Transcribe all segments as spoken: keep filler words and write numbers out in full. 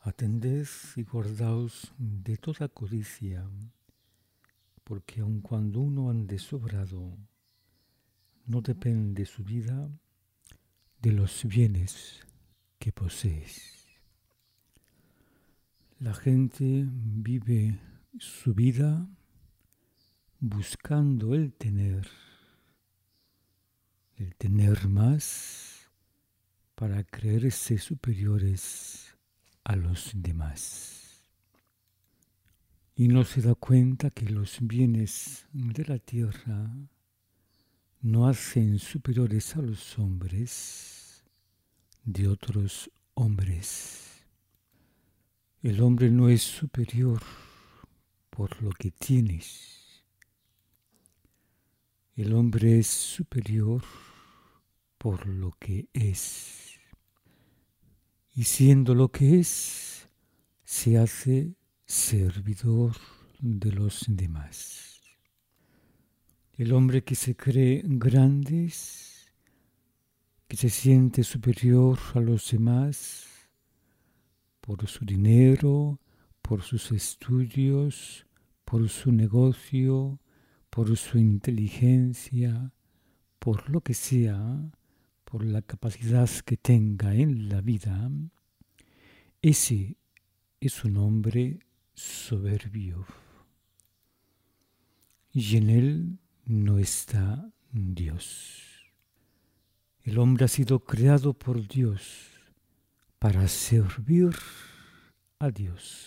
Atended y guardaos de toda codicia, porque aun cuando uno ande sobrado, no depende su vida de los bienes que posees. La gente vive su vida buscando el tener, el tener más para creerse superiores a los demás. Y no se da cuenta que los bienes de la tierra no hacen superiores a los hombres de otros hombres. El hombre no es superior por lo que tienes. El hombre es superior por lo que es. Y siendo lo que es, se hace servidor de los demás. El hombre que se cree grande, que se siente superior a los demás por su dinero, por sus estudios, por su negocio, por su inteligencia, por lo que sea, por la capacidad que tenga en la vida, ese es un hombre soberbio. Y en él no está Dios. El hombre ha sido creado por Dios para servir a Dios.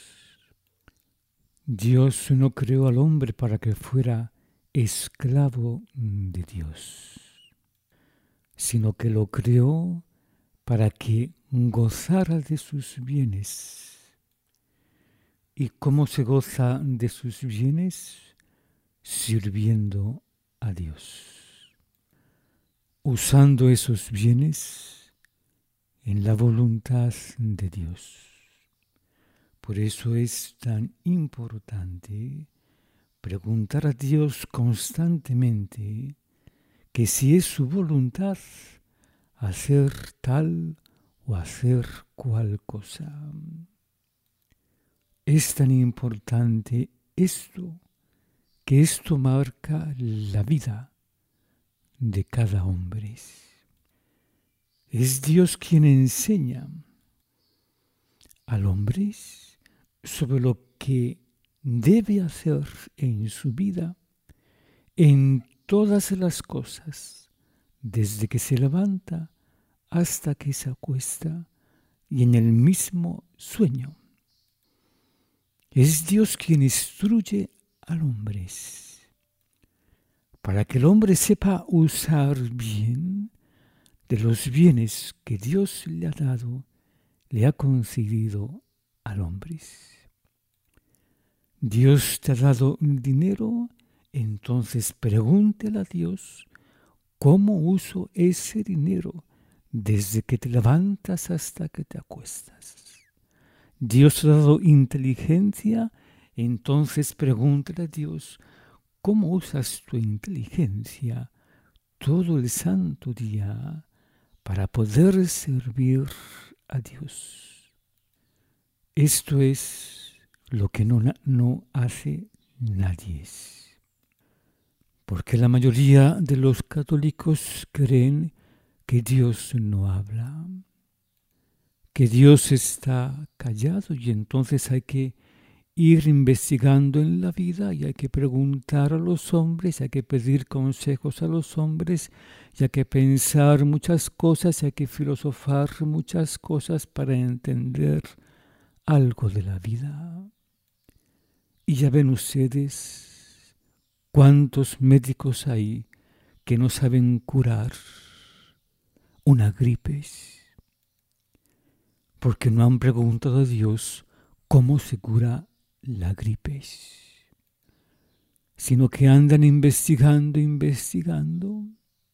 Dios no creó al hombre para que fuera esclavo de Dios, sino que lo creó para que gozara de sus bienes. ¿Y cómo se goza de sus bienes? Sirviendo a Dios, usando esos bienes en la voluntad de Dios. Por eso es tan importante preguntar a Dios constantemente que si es su voluntad hacer tal o hacer cual cosa. Es tan importante esto, que esto marca la vida de cada hombre. Es Dios quien enseña al hombre sobre lo que debe hacer en su vida, en todas las cosas, desde que se levanta hasta que se acuesta y en el mismo sueño. Es Dios quien instruye al hombre para que el hombre sepa usar bien de los bienes que Dios le ha dado, le ha concedido al hombre. Dios te ha dado dinero, entonces pregúntale a Dios cómo uso ese dinero desde que te levantas hasta que te acuestas. Dios te ha dado inteligencia, entonces pregúntale a Dios cómo usas tu inteligencia todo el santo día para poder servir a Dios. Esto es lo que no, no hace nadie. Porque la mayoría de los católicos creen que Dios no habla, que Dios está callado y entonces hay que ir investigando en la vida y hay que preguntar a los hombres, hay que pedir consejos a los hombres, y hay que pensar muchas cosas, y hay que filosofar muchas cosas para entender algo de la vida. Y ya ven ustedes cuántos médicos hay que no saben curar una gripe, porque no han preguntado a Dios cómo se cura la gripe, sino que andan investigando, investigando,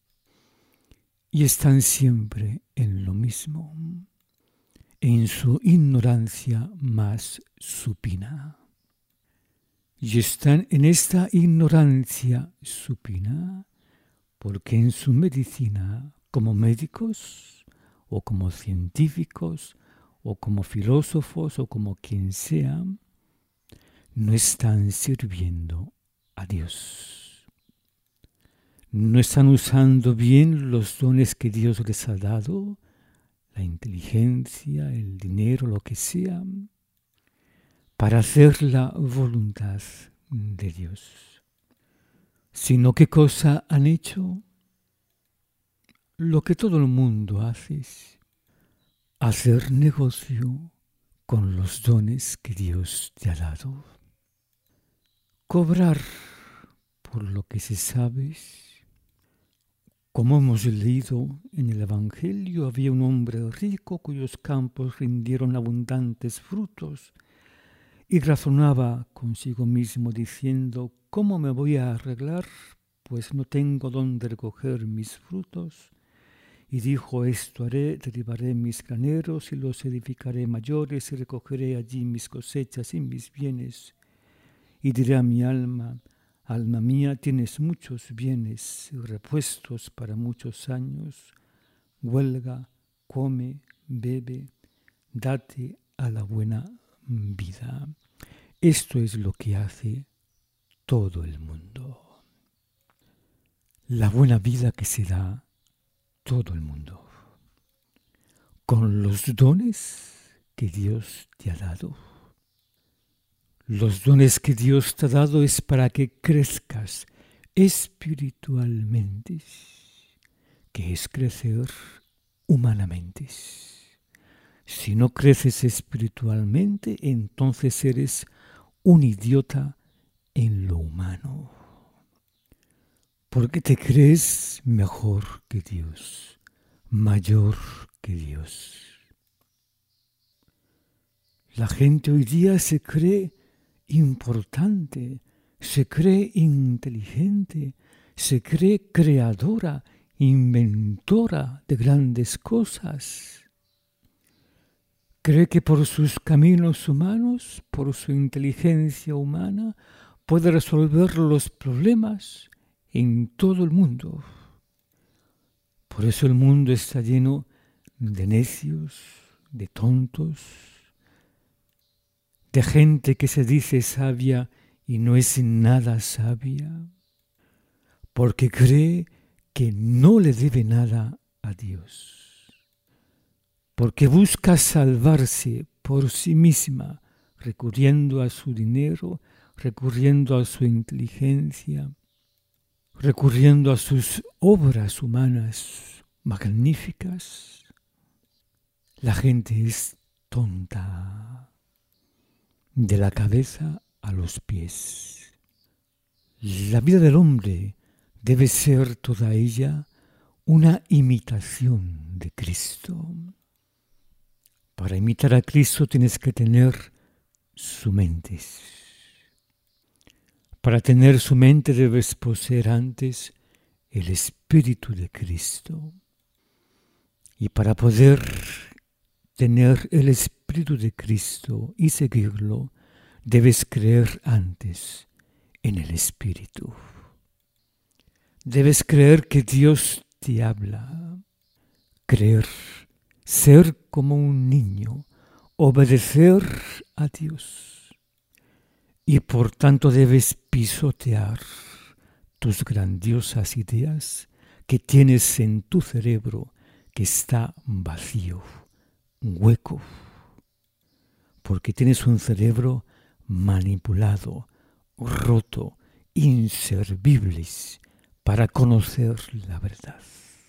y están siempre en lo mismo, en su ignorancia más supina. Y están en esta ignorancia supina porque en su medicina, como médicos o como científicos o como filósofos o como quien sea, no están sirviendo a Dios. No están usando bien los dones que Dios les ha dado, la inteligencia, el dinero, lo que sea, para hacer la voluntad de Dios. Sino ¿qué cosa han hecho? Lo que todo el mundo hace, hacer negocio con los dones que Dios te ha dado. Cobrar por lo que se sabe. Como hemos leído en el Evangelio, había un hombre rico cuyos campos rindieron abundantes frutos y razonaba consigo mismo diciendo, ¿cómo me voy a arreglar? Pues no tengo dónde recoger mis frutos. Y dijo, esto haré, derribaré mis graneros y los edificaré mayores y recogeré allí mis cosechas y mis bienes. Y diré a mi alma, alma mía, tienes muchos bienes repuestos para muchos años. Huelga, come, bebe, date a la buena vida. Esto es lo que hace todo el mundo. La buena vida que se da todo el mundo. Con los dones que Dios te ha dado. Los dones que Dios te ha dado es para que crezcas espiritualmente, que es crecer humanamente. Si no creces espiritualmente, entonces eres un idiota en lo humano. Porque te crees mejor que Dios, mayor que Dios. La gente hoy día se cree importante, se cree inteligente, se cree creadora, inventora de grandes cosas. Cree que por sus caminos humanos, por su inteligencia humana, puede resolver los problemas en todo el mundo. Por eso el mundo está lleno de necios, de tontos, de gente que se dice sabia y no es nada sabia, porque cree que no le debe nada a Dios, porque busca salvarse por sí misma, recurriendo a su dinero, recurriendo a su inteligencia, recurriendo a sus obras humanas magníficas. La gente es tonta, de la cabeza a los pies. La vida del hombre debe ser toda ella una imitación de Cristo. Para imitar a Cristo tienes que tener su mente. Para tener su mente debes poseer antes el Espíritu de Cristo. Y para poder tener el Espíritu de Cristo y seguirlo, debes creer antes en el Espíritu. Debes creer que Dios te habla. Creer, ser como un niño, obedecer a Dios. Y por tanto debes pisotear tus grandiosas ideas que tienes en tu cerebro que está vacío, hueco, porque tienes un cerebro manipulado, roto, inservible para conocer la verdad.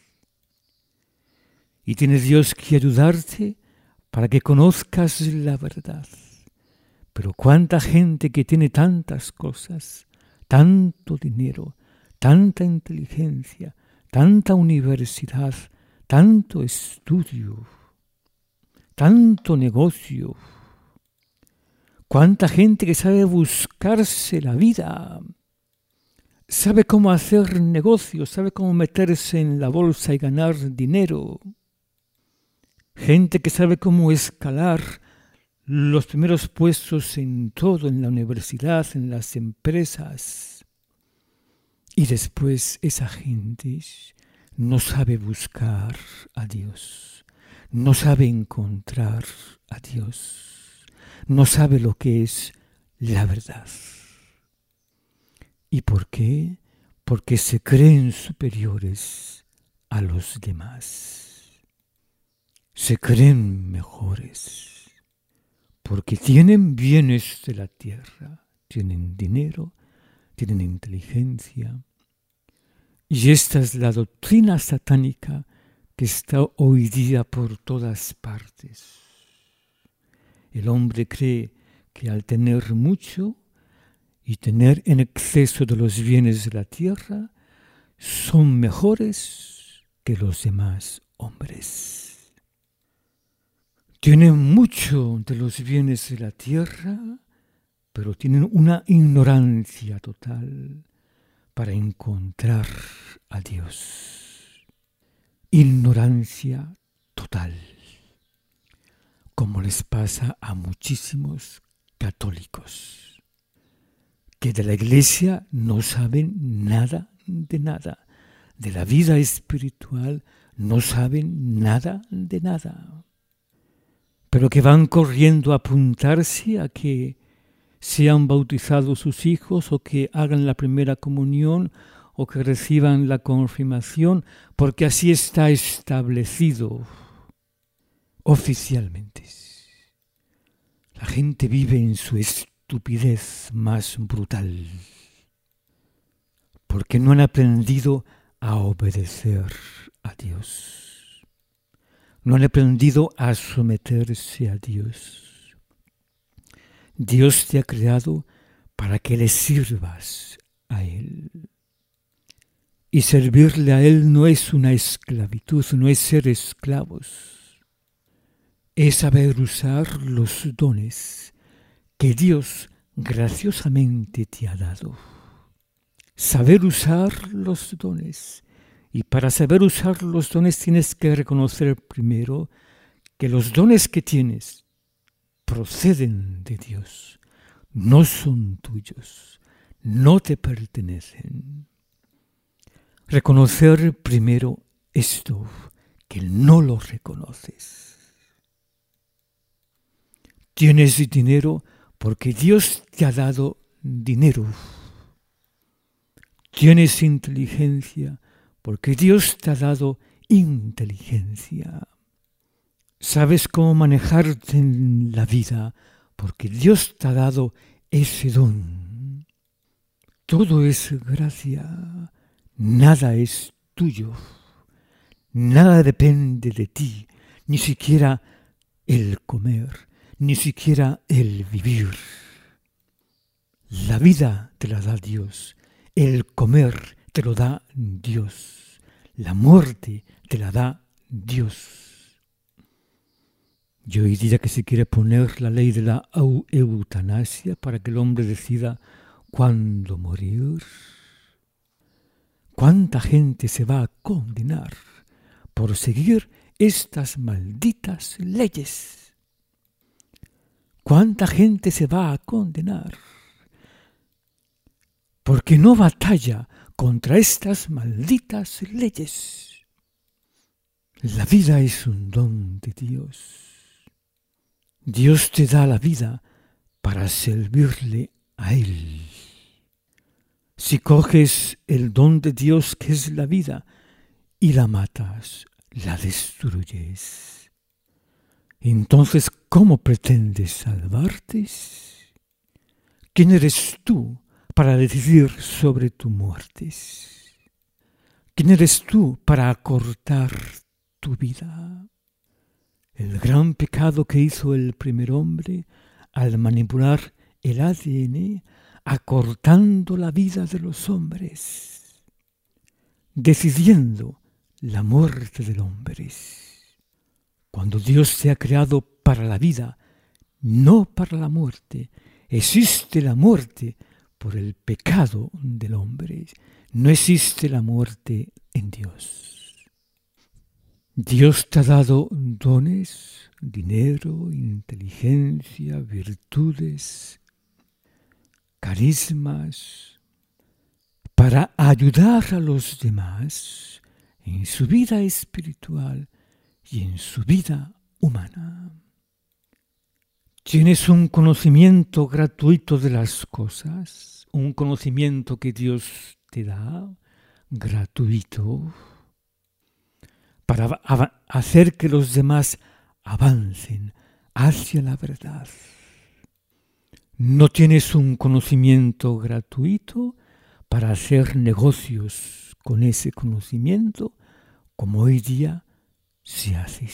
Y tiene Dios que ayudarte para que conozcas la verdad. Pero cuánta gente que tiene tantas cosas, tanto dinero, tanta inteligencia, tanta universidad, tanto estudio, tanto negocio. Cuánta gente que sabe buscarse la vida, sabe cómo hacer negocios, sabe cómo meterse en la bolsa y ganar dinero. Gente que sabe cómo escalar los primeros puestos en todo, en la universidad, en las empresas. Y después esa gente no sabe buscar a Dios, no sabe encontrar a Dios, no sabe lo que es la verdad. ¿Y por qué? Porque se creen superiores a los demás. Se creen mejores, porque tienen bienes de la tierra, tienen dinero, tienen inteligencia. Y esta es la doctrina satánica que está hoy día por todas partes. El hombre cree que al tener mucho y tener en exceso de los bienes de la tierra, son mejores que los demás hombres. Tienen mucho de los bienes de la tierra, pero tienen una ignorancia total para encontrar a Dios. Ignorancia total, como les pasa a muchísimos católicos, que de la Iglesia no saben nada de nada, de la vida espiritual no saben nada de nada, pero que van corriendo a apuntarse a que sean bautizados sus hijos o que hagan la primera comunión o que reciban la confirmación, porque así está establecido oficialmente. La gente vive en su estupidez más brutal, porque no han aprendido a obedecer a Dios. No han aprendido a someterse a Dios. Dios te ha creado para que le sirvas a Él. Y servirle a Él no es una esclavitud, no es ser esclavos. Es saber usar los dones que Dios graciosamente te ha dado. Saber usar los dones. Y para saber usar los dones tienes que reconocer primero que los dones que tienes proceden de Dios, no son tuyos, no te pertenecen. Reconocer primero esto, que no lo reconoces. Tienes dinero porque Dios te ha dado dinero. Tienes inteligencia porque Dios te ha dado inteligencia. Sabes cómo manejarte en la vida porque Dios te ha dado ese don. Todo es gracia, nada es tuyo, nada depende de ti, ni siquiera el comer, ni siquiera el vivir. La vida te la da Dios, el comer te lo da Dios, la muerte te la da Dios. Y hoy día que se quiere poner la ley de la eutanasia para que el hombre decida cuándo morir. ¿Cuánta gente se va a condenar por seguir estas malditas leyes? ¿Cuánta gente se va a condenar porque no batalla contra estas malditas leyes? La vida es un don de Dios. Dios te da la vida para servirle a Él. Si coges el don de Dios que es la vida y la matas, la destruyes. Entonces, ¿cómo pretendes salvarte? ¿Quién eres tú para decidir sobre tu muerte? ¿Quién eres tú para acortar tu vida? El gran pecado que hizo el primer hombre al manipular el A D N, acortando la vida de los hombres, decidiendo la muerte del hombre. Cuando Dios te ha creado para la vida, no para la muerte, existe la muerte por el pecado del hombre, no existe la muerte en Dios. Dios te ha dado dones, dinero, inteligencia, virtudes, carismas, para ayudar a los demás en su vida espiritual y en su vida humana. Tienes un conocimiento gratuito de las cosas, un conocimiento que Dios te da, gratuito, para hacer que los demás avancen hacia la verdad. No tienes un conocimiento gratuito para hacer negocios con ese conocimiento, como hoy día se hace.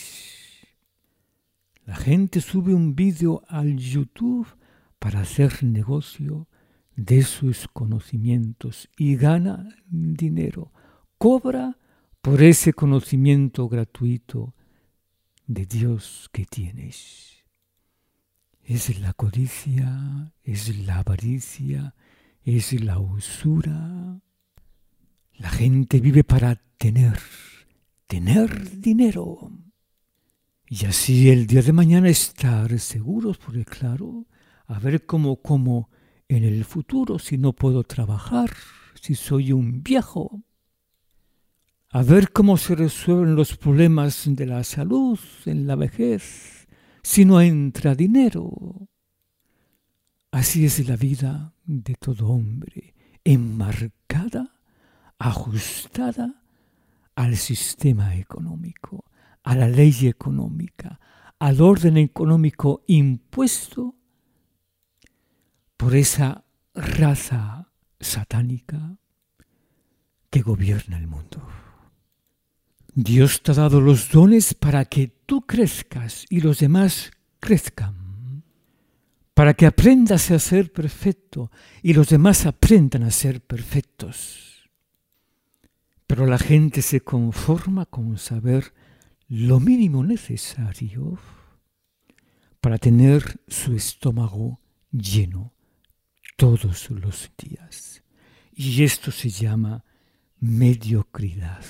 La gente sube un vídeo al YouTube para hacer negocio de sus conocimientos y gana dinero, cobra por ese conocimiento gratuito de Dios que tienes. Es la codicia, es la avaricia, es la usura. La gente vive para tener, tener dinero. Y así el día de mañana estar seguros, porque claro, a ver cómo como en el futuro si no puedo trabajar, si soy un viejo. A ver cómo se resuelven los problemas de la salud en la vejez, si no entra dinero. Así es la vida de todo hombre, enmarcada, ajustada al sistema económico, a la ley económica, al orden económico impuesto por esa raza satánica que gobierna el mundo. Dios te ha dado los dones para que tú crezcas y los demás crezcan, para que aprendas a ser perfecto y los demás aprendan a ser perfectos. Pero la gente se conforma con saber lo mínimo necesario para tener su estómago lleno todos los días. Y esto se llama mediocridad.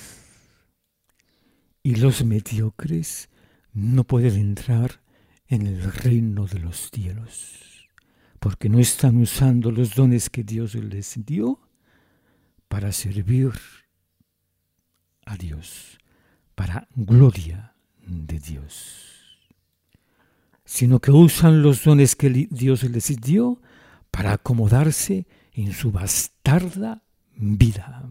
Y los mediocres no pueden entrar en el reino de los cielos, porque no están usando los dones que Dios les dio para servir a Dios, para gloria de Dios, sino que usan los dones que Dios les dio para acomodarse en su bastarda vida.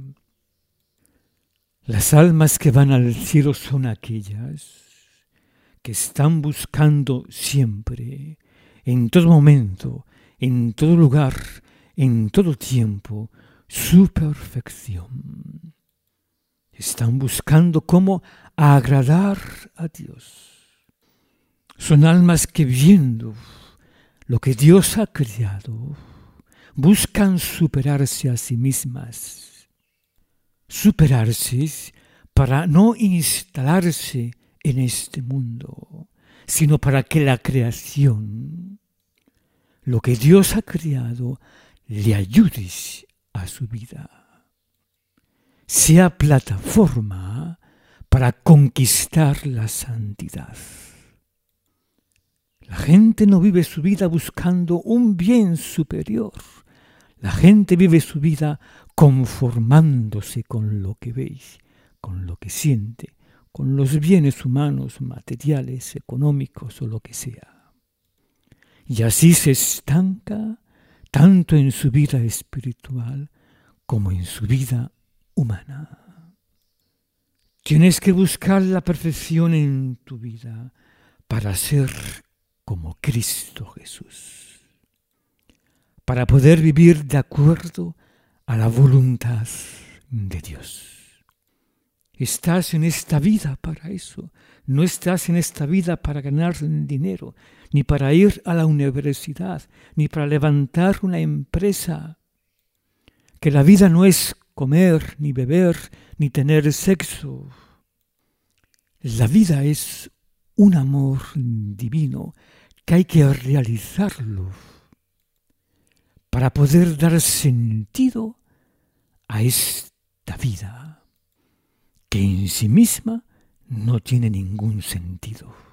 Las almas que van al cielo son aquellas que están buscando siempre, en todo momento, en todo lugar, en todo tiempo, su perfección. Están buscando cómo agradar a Dios. Son almas que viendo lo que Dios ha creado, buscan superarse a sí mismas. Superarse para no instalarse en este mundo, sino para que la creación, lo que Dios ha creado, le ayude a su vida. Sea plataforma para conquistar la santidad. La gente no vive su vida buscando un bien superior. La gente vive su vida conformándose con lo que ve, con lo que siente, con los bienes humanos, materiales, económicos o lo que sea. Y así se estanca tanto en su vida espiritual como en su vida humana. Tienes que buscar la perfección en tu vida para ser como Cristo Jesús, para poder vivir de acuerdo a la voluntad de Dios. Estás en esta vida para eso. No estás en esta vida para ganar dinero, ni para ir a la universidad, ni para levantar una empresa. Que la vida no es comer, ni beber, ni tener sexo. La vida es un amor divino que hay que realizarlo para poder dar sentido a esta vida que en sí misma no tiene ningún sentido.